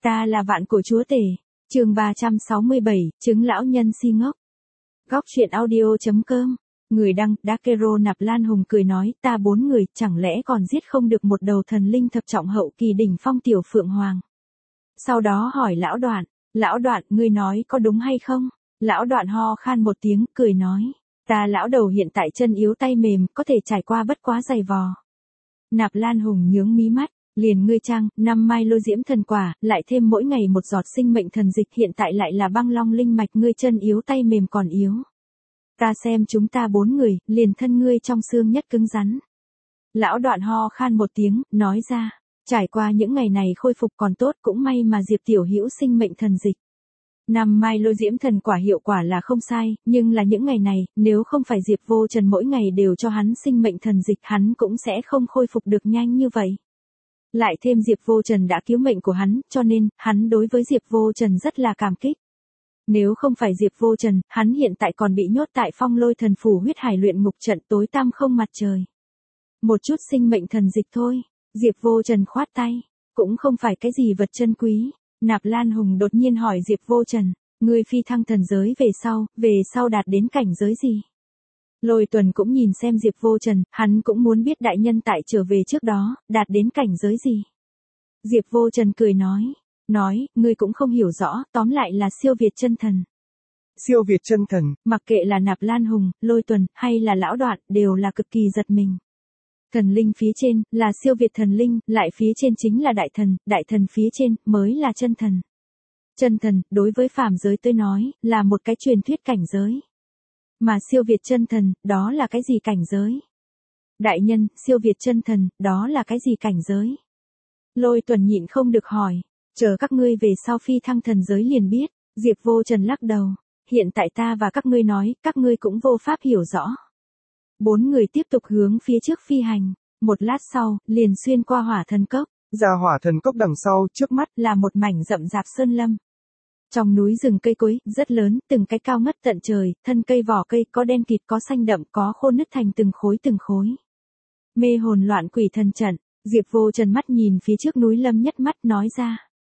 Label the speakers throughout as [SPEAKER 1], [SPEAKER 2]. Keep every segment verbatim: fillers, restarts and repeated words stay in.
[SPEAKER 1] Ta là vạn cổ chúa tể. Chương ba trăm sáu mươi bảy, chứng lão nhân si ngốc. Góc truyện audio chấm com. Người đăng, Dakero Nạp Lan Hùng cười nói, ta bốn người, chẳng lẽ còn giết không được một đầu thần linh thập trọng hậu kỳ đỉnh phong tiểu phượng hoàng. Sau đó hỏi lão Đoạn, lão Đoạn, ngươi nói có đúng hay không? Lão Đoạn ho khan một tiếng, cười nói, ta lão đầu hiện tại chân yếu tay mềm, có thể trải qua bất quá dày vò. Nạp Lan Hùng nhướng mí mắt, liền ngươi trang, năm mai lôi diễm thần quả, lại thêm mỗi ngày một giọt sinh mệnh thần dịch, hiện tại lại là băng long linh mạch, ngươi chân yếu tay mềm còn yếu. Ta xem chúng ta bốn người, liền thân ngươi trong xương nhất cứng rắn. Lão Đoạn ho khan một tiếng, nói ra, trải qua những ngày này khôi phục còn tốt, cũng may mà Diệp tiểu hữu sinh mệnh thần dịch. Năm mai lôi diễm thần quả hiệu quả là không sai, nhưng là những ngày này, nếu không phải Diệp Vô Trần mỗi ngày đều cho hắn sinh mệnh thần dịch, hắn cũng sẽ không khôi phục được nhanh như vậy. Lại thêm Diệp Vô Trần đã cứu mệnh của hắn, cho nên, hắn đối với Diệp Vô Trần rất là cảm kích. Nếu không phải Diệp Vô Trần, hắn hiện tại còn bị nhốt tại Phong Lôi Thần Phủ huyết hải luyện ngục trận, tối tăm không mặt trời. Một chút sinh mệnh thần dịch thôi. Diệp Vô Trần khoát tay, cũng không phải cái gì vật chân quý. Nạp Lan Hùng đột nhiên hỏi Diệp Vô Trần, ngươi phi thăng thần giới về sau, về sau đạt đến cảnh giới gì? Lôi Tuần cũng nhìn xem Diệp Vô Trần, hắn cũng muốn biết đại nhân tại trở về trước đó, đạt đến cảnh giới gì? Diệp Vô Trần cười nói, nói, ngươi cũng không hiểu rõ, tóm lại là siêu việt chân thần.
[SPEAKER 2] Siêu việt chân thần,
[SPEAKER 1] mặc kệ là Nạp Lan Hùng, Lôi Tuần, hay là lão Đoạn, đều là cực kỳ giật mình. Thần linh phía trên, là siêu việt thần linh, lại phía trên chính là đại thần, đại thần phía trên, mới là chân thần. Chân thần, đối với phàm giới tôi nói, là một cái truyền thuyết cảnh giới. Mà siêu việt chân thần, đó là cái gì cảnh giới? Đại nhân, siêu việt chân thần, đó là cái gì cảnh giới? Lôi Tuần nhịn không được hỏi, chờ các ngươi về sau phi thăng thần giới liền biết. Diệp Vô Trần lắc đầu, hiện tại ta và các ngươi nói, các ngươi cũng vô pháp hiểu rõ. Bốn người tiếp tục hướng phía trước phi hành, một lát sau, liền xuyên qua hỏa thần cốc.
[SPEAKER 2] ra hỏa thần cốc đằng sau, trước mắt,
[SPEAKER 1] là một mảnh rậm rạp sơn lâm. Trong núi rừng cây cối, rất lớn, từng cái cao ngất tận trời, thân cây vỏ cây có đen kịt có xanh đậm có khô nứt thành từng khối từng khối. Mê hồn loạn quỷ thần trận, Diệp Vô Trần mắt nhìn phía trước núi lâm nhất mắt nói ra.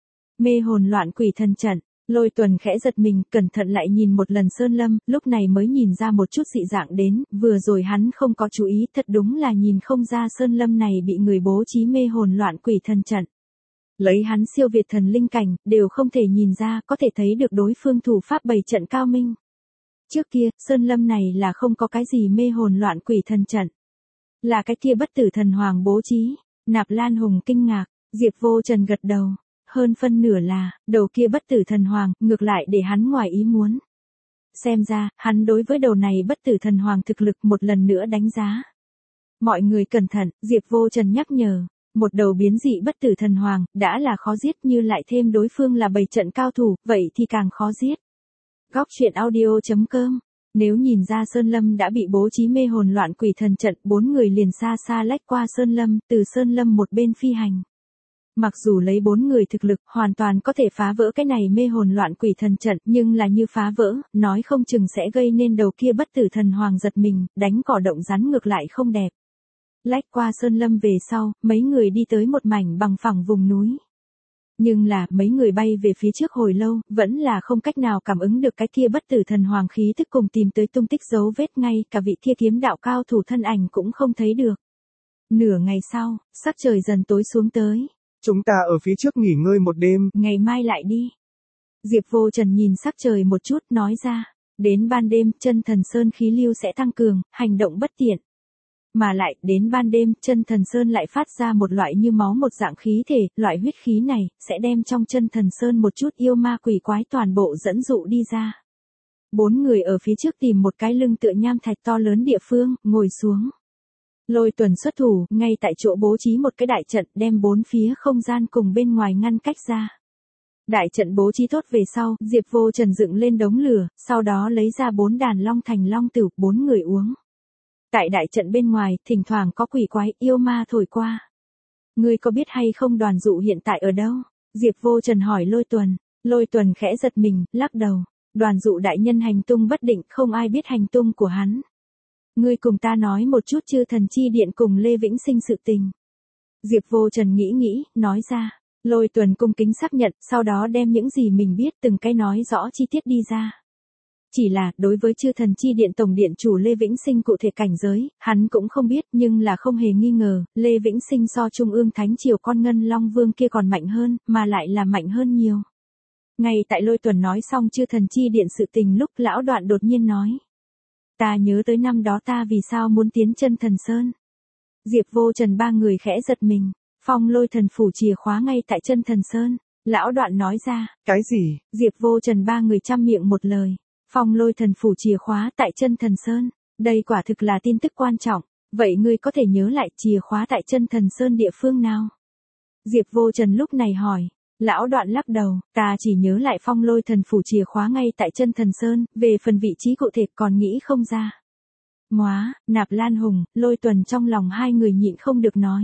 [SPEAKER 1] Mê hồn loạn quỷ thần trận. Lôi Tuần khẽ giật mình, cẩn thận lại nhìn một lần sơn lâm, lúc này mới nhìn ra một chút dị dạng đến, vừa rồi hắn không có chú ý, thật đúng là nhìn không ra sơn lâm này bị người bố trí mê hồn loạn quỷ thần trận. Lấy hắn siêu việt thần linh cảnh, đều không thể nhìn ra, có thể thấy được đối phương thủ pháp bày trận cao minh. Trước kia, sơn lâm này là không có cái gì mê hồn loạn quỷ thần trận. Là cái kia bất tử thần hoàng bố trí. Nạp Lan Hùng kinh ngạc, Diệp Vô Trần gật đầu. Hơn phân nửa là, đầu kia bất tử thần hoàng, ngược lại để hắn ngoài ý muốn. Xem ra, hắn đối với đầu này bất tử thần hoàng thực lực một lần nữa đánh giá. Mọi người cẩn thận, Diệp Vô Trần nhắc nhở, một đầu biến dị bất tử thần hoàng, đã là khó giết như lại thêm đối phương là bầy trận cao thủ, vậy thì càng khó giết. Góc truyện audio chấm com. Nếu nhìn ra sơn lâm đã bị bố trí mê hồn loạn quỷ thần trận, bốn người liền xa xa lách qua sơn lâm, từ sơn lâm một bên phi hành. Mặc dù lấy bốn người thực lực, hoàn toàn có thể phá vỡ cái này mê hồn loạn quỷ thần trận, nhưng là như phá vỡ, nói không chừng sẽ gây nên đầu kia bất tử thần hoàng giật mình, đánh cỏ động rắn ngược lại không đẹp. Lách qua sơn lâm về sau, mấy người đi tới một mảnh bằng phẳng vùng núi. Nhưng là, mấy người bay về phía trước hồi lâu, vẫn là không cách nào cảm ứng được cái kia bất tử thần hoàng khí tức cùng tìm tới tung tích dấu vết, ngay cả vị kia kiếm đạo cao thủ thân ảnh cũng không thấy được. Nửa ngày sau, sắc trời dần tối xuống tới.
[SPEAKER 2] Chúng ta ở phía trước nghỉ ngơi một đêm,
[SPEAKER 1] ngày mai lại đi. Diệp Vô Trần nhìn sắc trời một chút, nói ra, đến ban đêm, chân thần sơn khí lưu sẽ tăng cường, hành động bất tiện. Mà lại, đến ban đêm, chân thần sơn lại phát ra một loại như máu một dạng khí thể, loại huyết khí này, sẽ đem trong chân thần sơn một chút yêu ma quỷ quái toàn bộ dẫn dụ đi ra. Bốn người ở phía trước tìm một cái lưng tựa nham thạch to lớn địa phương, ngồi xuống. Lôi Tuần xuất thủ, ngay tại chỗ bố trí một cái đại trận, đem bốn phía không gian cùng bên ngoài ngăn cách ra. Đại trận bố trí tốt về sau, Diệp Vô Trần dựng lên đống lửa, sau đó lấy ra bốn đàn long thành long tửu, bốn người uống. Tại đại trận bên ngoài, thỉnh thoảng có quỷ quái, yêu ma thổi qua. Ngươi có biết hay không Đoàn Dụ hiện tại ở đâu? Diệp Vô Trần hỏi Lôi Tuần. Lôi Tuần khẽ giật mình, lắc đầu. Đoàn Dụ đại nhân hành tung bất định, không ai biết hành tung của hắn. Ngươi cùng ta nói một chút chư thần chi điện cùng Lê Vĩnh Sinh sự tình. Diệp Vô Trần nghĩ nghĩ, nói ra. Lôi Tuần cung kính xác nhận, sau đó đem những gì mình biết từng cái nói rõ chi tiết đi ra. Chỉ là, đối với chư thần chi điện tổng điện chủ Lê Vĩnh Sinh cụ thể cảnh giới, hắn cũng không biết, nhưng là không hề nghi ngờ, Lê Vĩnh Sinh so Trung ương Thánh Triều con Ngân Long Vương kia còn mạnh hơn, mà lại là mạnh hơn nhiều. Ngay tại Lôi Tuần nói xong chư thần chi điện sự tình lúc lão Đoạn đột nhiên nói. Ta nhớ tới năm đó ta vì sao muốn tiến chân thần sơn. Diệp Vô Trần ba người khẽ giật mình, phong lôi thần phủ chìa khóa ngay tại chân thần sơn. Lão Đoạn nói ra.
[SPEAKER 2] Cái gì?
[SPEAKER 1] Diệp Vô Trần ba người chăm miệng một lời. Phong lôi thần phủ chìa khóa tại chân thần sơn. Đây quả thực là tin tức quan trọng. Vậy ngươi có thể nhớ lại chìa khóa tại chân thần sơn địa phương nào? Diệp Vô Trần lúc này hỏi. Lão Đoạn lắc đầu, ta chỉ nhớ lại phong lôi thần phủ chìa khóa ngay tại chân thần sơn, về phần vị trí cụ thể còn nghĩ không ra. Móa, Nạp Lan Hùng, Lôi Tuần trong lòng hai người nhịn không được nói.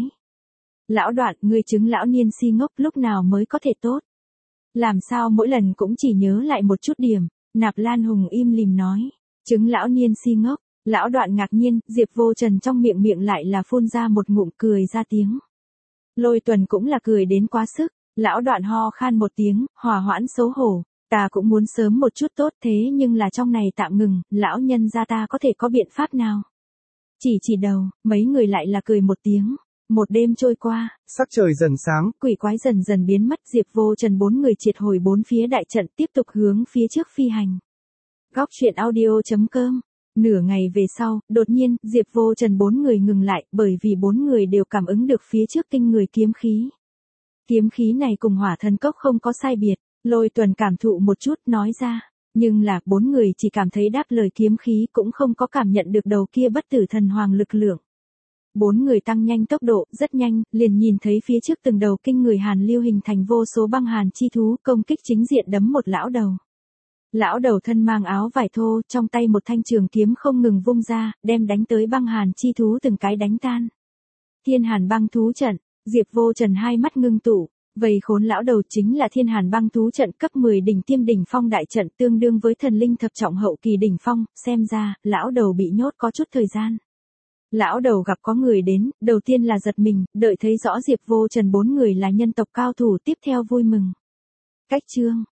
[SPEAKER 1] Lão Đoạn, ngươi chứng lão niên si ngốc lúc nào mới có thể tốt? Làm sao mỗi lần cũng chỉ nhớ lại một chút điểm? Nạp Lan Hùng im lìm nói. Chứng lão niên si ngốc, lão Đoạn ngạc nhiên, Diệp Vô Trần trong miệng miệng lại là phun ra một ngụm cười ra tiếng. Lôi Tuần cũng là cười đến quá sức. Lão Đoạn ho khan một tiếng, hòa hoãn xấu hổ, ta cũng muốn sớm một chút tốt thế nhưng là trong này tạm ngừng, lão nhân gia ta có thể có biện pháp nào? Chỉ chỉ đầu, mấy người lại là cười một tiếng. Một đêm trôi qua,
[SPEAKER 2] sắc trời dần sáng,
[SPEAKER 1] quỷ quái dần dần biến mất, Diệp Vô Trần bốn người triệt hồi bốn phía đại trận tiếp tục hướng phía trước phi hành. Góc truyện audio chấm com. Nửa ngày về sau, đột nhiên, Diệp Vô Trần bốn người ngừng lại, bởi vì bốn người đều cảm ứng được phía trước kinh người kiếm khí. Kiếm khí này cùng hỏa thần cốc không có sai biệt, Lôi Tuần cảm thụ một chút nói ra, nhưng là bốn người chỉ cảm thấy đáp lời kiếm khí cũng không có cảm nhận được đầu kia bất tử thần hoàng lực lượng. Bốn người tăng nhanh tốc độ, rất nhanh, liền nhìn thấy phía trước từng đầu kinh người hàn lưu hình thành vô số băng hàn chi thú công kích chính diện đấm một lão đầu. Lão đầu thân mang áo vải thô, trong tay một thanh trường kiếm không ngừng vung ra, đem đánh tới băng hàn chi thú từng cái đánh tan. Thiên Hàn băng thú trận. Diệp Vô Trần hai mắt ngưng tụ, vây khốn lão đầu chính là Thiên Hàn băng thú trận cấp mười đỉnh tiêm đỉnh phong đại trận tương đương với thần linh thập trọng hậu kỳ đỉnh phong, xem ra, lão đầu bị nhốt có chút thời gian. Lão đầu gặp có người đến, đầu tiên là giật mình, đợi thấy rõ Diệp Vô Trần bốn người là nhân tộc cao thủ tiếp theo vui mừng. Cách chương.